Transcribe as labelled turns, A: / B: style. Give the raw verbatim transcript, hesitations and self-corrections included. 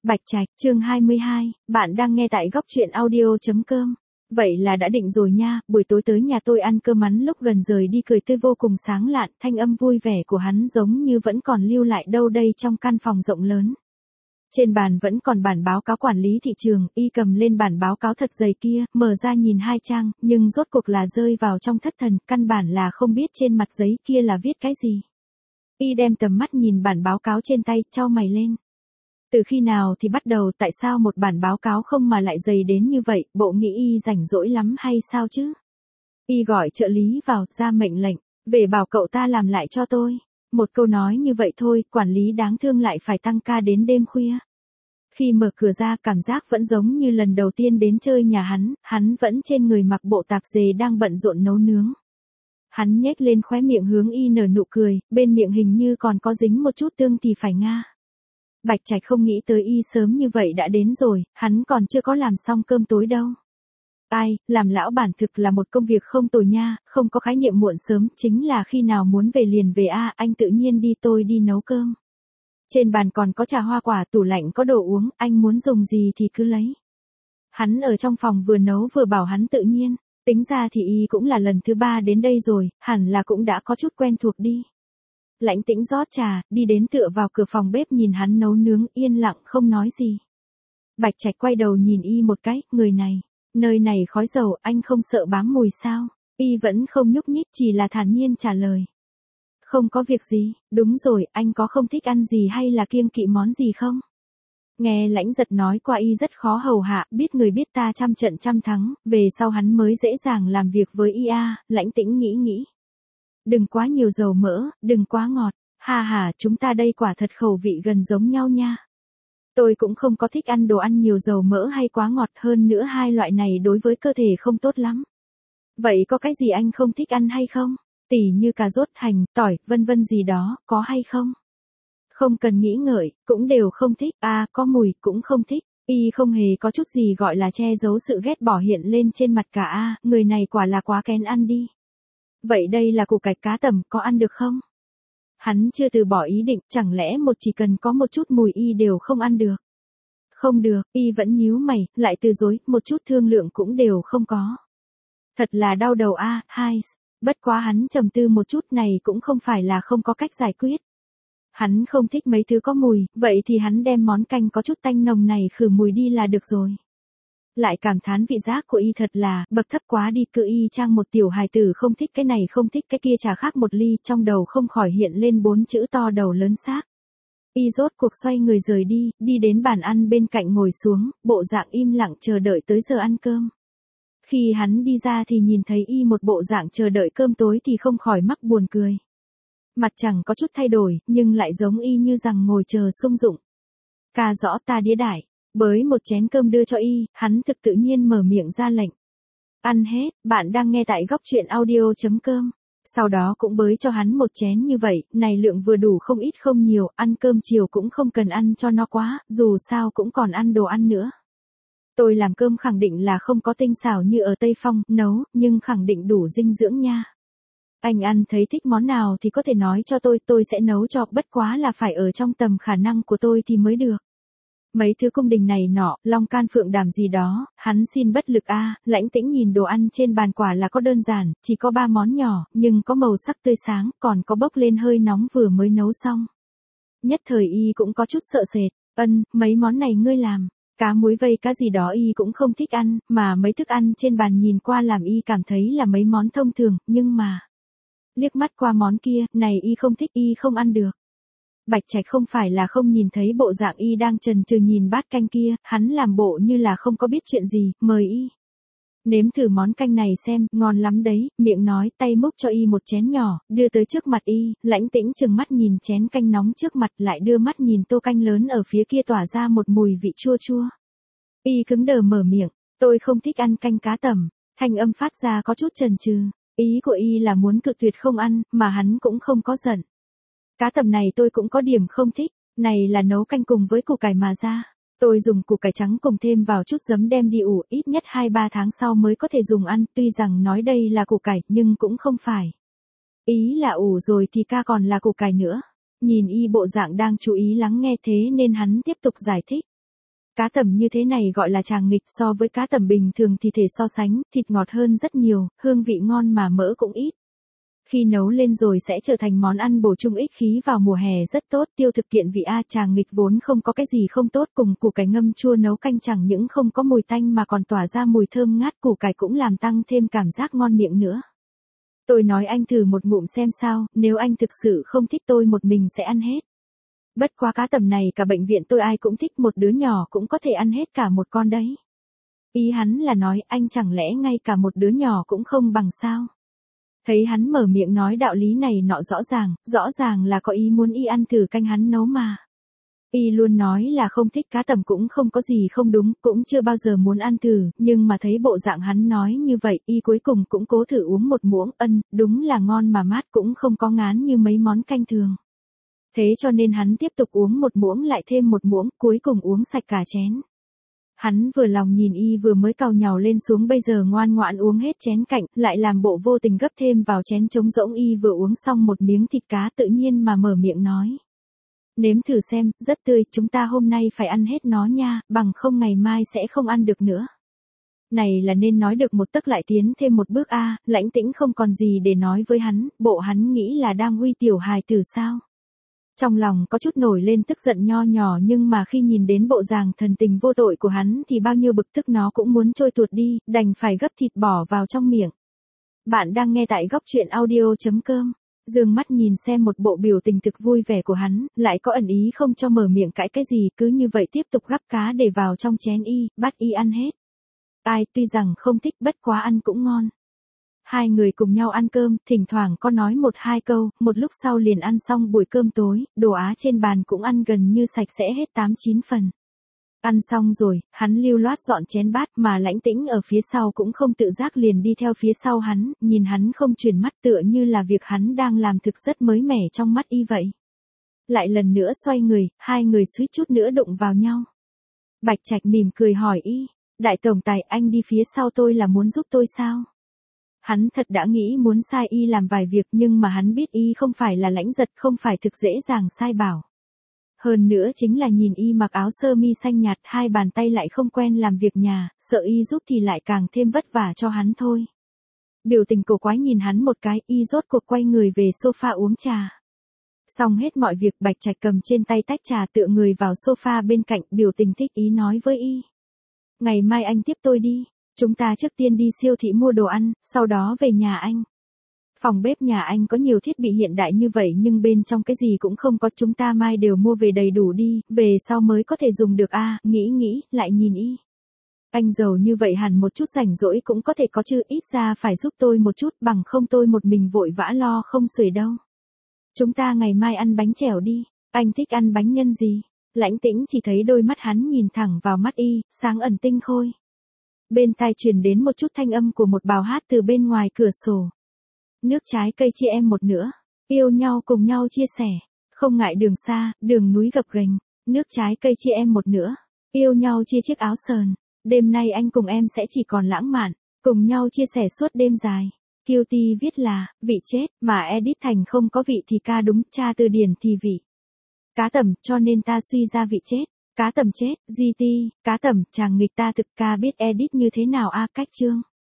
A: Bạch Trạch, chương hai mươi hai, bạn đang nghe tại góc truyện audio chấm com. Vậy là đã định rồi nha, buổi tối tới nhà tôi ăn cơm hắn lúc gần rời đi cười tươi vô cùng sáng lạn, thanh âm vui vẻ của hắn giống như vẫn còn lưu lại đâu đây trong căn phòng rộng lớn. Trên bàn vẫn còn bản báo cáo quản lý thị trường, y cầm lên bản báo cáo thật dày kia, mở ra nhìn hai trang, nhưng rốt cuộc là rơi vào trong thất thần, căn bản là không biết trên mặt giấy kia là viết cái gì. Y đem tầm mắt nhìn bản báo cáo trên tay, chau mày lên. Từ khi nào thì bắt đầu, tại sao một bản báo cáo không mà lại dày đến như vậy, bộ nghĩ y rảnh rỗi lắm hay sao chứ? Y gọi trợ lý vào, ra mệnh lệnh, về bảo cậu ta làm lại cho tôi. Một câu nói như vậy thôi, quản lý đáng thương lại phải tăng ca đến đêm khuya. Khi mở cửa ra, cảm giác vẫn giống như lần đầu tiên đến chơi nhà hắn, hắn vẫn trên người mặc bộ tạp dề đang bận rộn nấu nướng. Hắn nhếch lên khóe miệng hướng y nở nụ cười, bên miệng hình như còn có dính một chút tương thì phải nga. Bạch Trạch không nghĩ tới y sớm như vậy đã đến rồi, hắn còn chưa có làm xong cơm tối đâu. Ai, làm lão bản thực là một công việc không tồi nha, không có khái niệm muộn sớm, chính là khi nào muốn về liền về a, anh tự nhiên đi tôi đi nấu cơm. Trên bàn còn có trà hoa quả, tủ lạnh có đồ uống, anh muốn dùng gì thì cứ lấy. Hắn ở trong phòng vừa nấu vừa bảo hắn tự nhiên, tính ra thì y cũng là lần thứ ba đến đây rồi, hẳn là cũng đã có chút quen thuộc đi. Lãnh Tĩnh rót trà, đi đến tựa vào cửa phòng bếp nhìn hắn nấu nướng, yên lặng không nói gì. Bạch Trạch quay đầu nhìn y một cái, người này, nơi này khói dầu, anh không sợ bám mùi sao? Y vẫn không nhúc nhích, chỉ là thản nhiên trả lời. Không có việc gì, đúng rồi, anh có không thích ăn gì hay là kiêng kỵ món gì không? Nghe Lãnh Giật nói qua y rất khó hầu hạ, biết người biết ta trăm trận trăm thắng, về sau hắn mới dễ dàng làm việc với y a. Lãnh Tĩnh nghĩ nghĩ. Đừng quá nhiều dầu mỡ, đừng quá ngọt, ha ha, chúng ta đây quả thật khẩu vị gần giống nhau nha. Tôi cũng không có thích ăn đồ ăn nhiều dầu mỡ hay quá ngọt, hơn nữa hai loại này đối với cơ thể không tốt lắm. Vậy có cái gì anh không thích ăn hay không? Tỉ như cà rốt, hành, tỏi, vân vân gì đó, có hay không? Không cần nghĩ ngợi, cũng đều không thích, à, có mùi, cũng không thích. Y không hề có chút gì gọi là che giấu sự ghét bỏ hiện lên trên mặt cả a, người này quả là quá kén ăn đi. Vậy đây là củ cải cá tầm, có ăn được không? Hắn chưa từ bỏ ý định, chẳng lẽ một chỉ cần có một chút mùi y đều không ăn được? Không được, y vẫn nhíu mày, lại từ dối, một chút thương lượng cũng đều không có. Thật là đau đầu a, à, hai, bất quá hắn trầm tư một chút này cũng không phải là không có cách giải quyết. Hắn không thích mấy thứ có mùi, vậy thì hắn đem món canh có chút tanh nồng này khử mùi đi là được rồi. Lại cảm thán vị giác của y thật là bậc thấp quá đi, cứ y chang một tiểu hài tử không thích cái này không thích cái kia trà khác một ly, trong đầu không khỏi hiện lên bốn chữ to đầu lớn xác. Y rốt cuộc xoay người rời đi, đi đến bàn ăn bên cạnh ngồi xuống, bộ dạng im lặng chờ đợi tới giờ ăn cơm. Khi hắn đi ra thì nhìn thấy y một bộ dạng chờ đợi cơm tối thì không khỏi mắc buồn cười. Mặt chẳng có chút thay đổi, nhưng lại giống y như rằng ngồi chờ sung dụng. Ca rõ ta đĩa đại. Bới một chén cơm đưa cho y, hắn thực tự nhiên mở miệng ra lệnh. Ăn hết, bạn đang nghe tại góc truyện audio chấm com. Sau đó cũng bới cho hắn một chén như vậy, này lượng vừa đủ không ít không nhiều, ăn cơm chiều cũng không cần ăn cho nó quá, dù sao cũng còn ăn đồ ăn nữa. Tôi làm cơm khẳng định là không có tinh xảo như ở Tây Phong, nấu, nhưng khẳng định đủ dinh dưỡng nha. Anh ăn thấy thích món nào thì có thể nói cho tôi, tôi sẽ nấu cho, bất quá là phải ở trong tầm khả năng của tôi thì mới được. Mấy thứ cung đình này nọ, long can phượng đàm gì đó, hắn xin bất lực a. À. Lãnh Tĩnh nhìn đồ ăn trên bàn quả là có đơn giản, chỉ có ba món nhỏ, nhưng có màu sắc tươi sáng, còn có bốc lên hơi nóng vừa mới nấu xong. Nhất thời y cũng có chút sợ sệt, ân, mấy món này ngươi làm, cá muối vây cá gì đó y cũng không thích ăn, mà mấy thức ăn trên bàn nhìn qua làm y cảm thấy là mấy món thông thường, nhưng mà... Liếc mắt qua món kia, này y không thích, y không ăn được. Bạch Trạch không phải là không nhìn thấy bộ dạng y đang chần chừ nhìn bát canh kia, hắn làm bộ như là không có biết chuyện gì, mời y. Nếm thử món canh này xem, ngon lắm đấy, miệng nói, tay múc cho y một chén nhỏ, đưa tới trước mặt y, Lãnh Tĩnh chừng mắt nhìn chén canh nóng trước mặt lại đưa mắt nhìn tô canh lớn ở phía kia tỏa ra một mùi vị chua chua. Y cứng đờ mở miệng, tôi không thích ăn canh cá tầm, thanh âm phát ra có chút chần chừ, ý của y là muốn cự tuyệt không ăn, mà hắn cũng không có giận. Cá tầm này tôi cũng có điểm không thích, này là nấu canh cùng với củ cải mà ra. Tôi dùng củ cải trắng cùng thêm vào chút giấm đem đi ủ, ít nhất hai ba tháng sau mới có thể dùng ăn, tuy rằng nói đây là củ cải, nhưng cũng không phải. Ý là ủ rồi thì ca còn là củ cải nữa. Nhìn y bộ dạng đang chú ý lắng nghe thế nên hắn tiếp tục giải thích. Cá tầm như thế này gọi là tràng nghịch, so với cá tầm bình thường thì thể so sánh, thịt ngọt hơn rất nhiều, hương vị ngon mà mỡ cũng ít. Khi nấu lên rồi sẽ trở thành món ăn bổ sung ích khí vào mùa hè rất tốt, tiêu thực kiện vị a. Tràng nghịch vốn không có cái gì không tốt, cùng củ cải ngâm chua nấu canh chẳng những không có mùi tanh mà còn tỏa ra mùi thơm ngát, củ cải cũng làm tăng thêm cảm giác ngon miệng nữa. Tôi nói anh thử một ngụm xem sao, nếu anh thực sự không thích tôi một mình sẽ ăn hết. Bất quá cá tầm này cả bệnh viện tôi ai cũng thích, một đứa nhỏ cũng có thể ăn hết cả một con đấy. Ý hắn là nói anh chẳng lẽ ngay cả một đứa nhỏ cũng không bằng sao? Thấy hắn mở miệng nói đạo lý này nọ rõ ràng, rõ ràng là có ý muốn y ăn thử canh hắn nấu mà. Y luôn nói là không thích cá tầm cũng không có gì không đúng, cũng chưa bao giờ muốn ăn thử, nhưng mà thấy bộ dạng hắn nói như vậy, y cuối cùng cũng cố thử uống một muỗng, ân, đúng là ngon mà mát, cũng không có ngán như mấy món canh thường. Thế cho nên hắn tiếp tục uống một muỗng lại thêm một muỗng, cuối cùng uống sạch cả chén. Hắn vừa lòng nhìn y vừa mới cào nhào lên xuống, bây giờ ngoan ngoãn uống hết chén cạnh, lại làm bộ vô tình gấp thêm vào chén trống rỗng. Y vừa uống xong một miếng thịt cá tự nhiên mà mở miệng nói. Nếm thử xem, rất tươi, chúng ta hôm nay phải ăn hết nó nha, bằng không ngày mai sẽ không ăn được nữa. Này là nên nói được một tấc lại tiến thêm một bước a. Lãnh Tĩnh không còn gì để nói với hắn, bộ hắn nghĩ là đang uy tiểu hài tử sao. Trong lòng có chút nổi lên tức giận nho nhỏ, nhưng mà khi nhìn đến bộ dạng thần tình vô tội của hắn thì bao nhiêu bực tức nó cũng muốn trôi tuột đi, đành phải gấp thịt bỏ vào trong miệng. Bạn đang nghe tại góc truyện audio.com. Dương mắt nhìn xem một bộ biểu tình thực vui vẻ của hắn, lại có ẩn ý không cho mở miệng cãi cái gì, cứ như vậy tiếp tục gắp cá để vào trong chén y, bắt y ăn hết. Ai tuy rằng không thích bất quá ăn cũng ngon. Hai người cùng nhau ăn cơm, thỉnh thoảng có nói một hai câu, một lúc sau liền ăn xong buổi cơm tối, đồ Á trên bàn cũng ăn gần như sạch sẽ hết tám chín phần. Ăn xong rồi, hắn lưu loát dọn chén bát, mà Lãnh Tĩnh ở phía sau cũng không tự giác liền đi theo phía sau hắn, nhìn hắn không chuyển mắt tựa như là việc hắn đang làm thực rất mới mẻ trong mắt y vậy. Lại lần nữa xoay người, hai người suýt chút nữa đụng vào nhau. Bạch Trạch mỉm cười hỏi y, đại tổng tài, anh đi phía sau tôi là muốn giúp tôi sao? Hắn thật đã nghĩ muốn sai y làm vài việc, nhưng mà hắn biết y không phải là Lãnh Giật, không phải thực dễ dàng sai bảo. Hơn nữa chính là nhìn y mặc áo sơ mi xanh nhạt, hai bàn tay lại không quen làm việc nhà, sợ y giúp thì lại càng thêm vất vả cho hắn thôi. Biểu tình cổ quái nhìn hắn một cái, y rốt cuộc quay người về sofa uống trà. Xong hết mọi việc, Bạch Trạch cầm trên tay tách trà tựa người vào sofa bên cạnh, biểu tình thích ý nói với y. Ngày mai anh tiếp tôi đi. Chúng ta trước tiên đi siêu thị mua đồ ăn, sau đó về nhà anh. Phòng bếp nhà anh có nhiều thiết bị hiện đại như vậy nhưng bên trong cái gì cũng không có, chúng ta mai đều mua về đầy đủ đi, về sau mới có thể dùng được a. À, nghĩ nghĩ, lại nhìn y. Anh giàu như vậy hẳn một chút rảnh rỗi cũng có thể có chứ, ít ra phải giúp tôi một chút, bằng không tôi một mình vội vã lo không xuể đâu. Chúng ta ngày mai ăn bánh chèo đi, anh thích ăn bánh nhân gì? Lãnh Tĩnh chỉ thấy đôi mắt hắn nhìn thẳng vào mắt y, sáng ẩn tinh khôi. Bên tai truyền đến một chút thanh âm của một bào hát từ bên ngoài cửa sổ. Nước trái cây chia em một nửa, yêu nhau cùng nhau chia sẻ, không ngại đường xa, đường núi gập ghềnh, nước trái cây chia em một nửa, yêu nhau chia chiếc áo sờn, đêm nay anh cùng em sẽ chỉ còn lãng mạn, cùng nhau chia sẻ suốt đêm dài. Cutie viết là, vị chết, mà edit thành không có vị thì ca đúng, tra từ điển thì vị. Cá tầm, cho nên ta suy ra vị chết. Cá tầm chết, giê tê, cá tầm, chàng nghịch ta thực ca biết edit như thế nào a. Cách chương.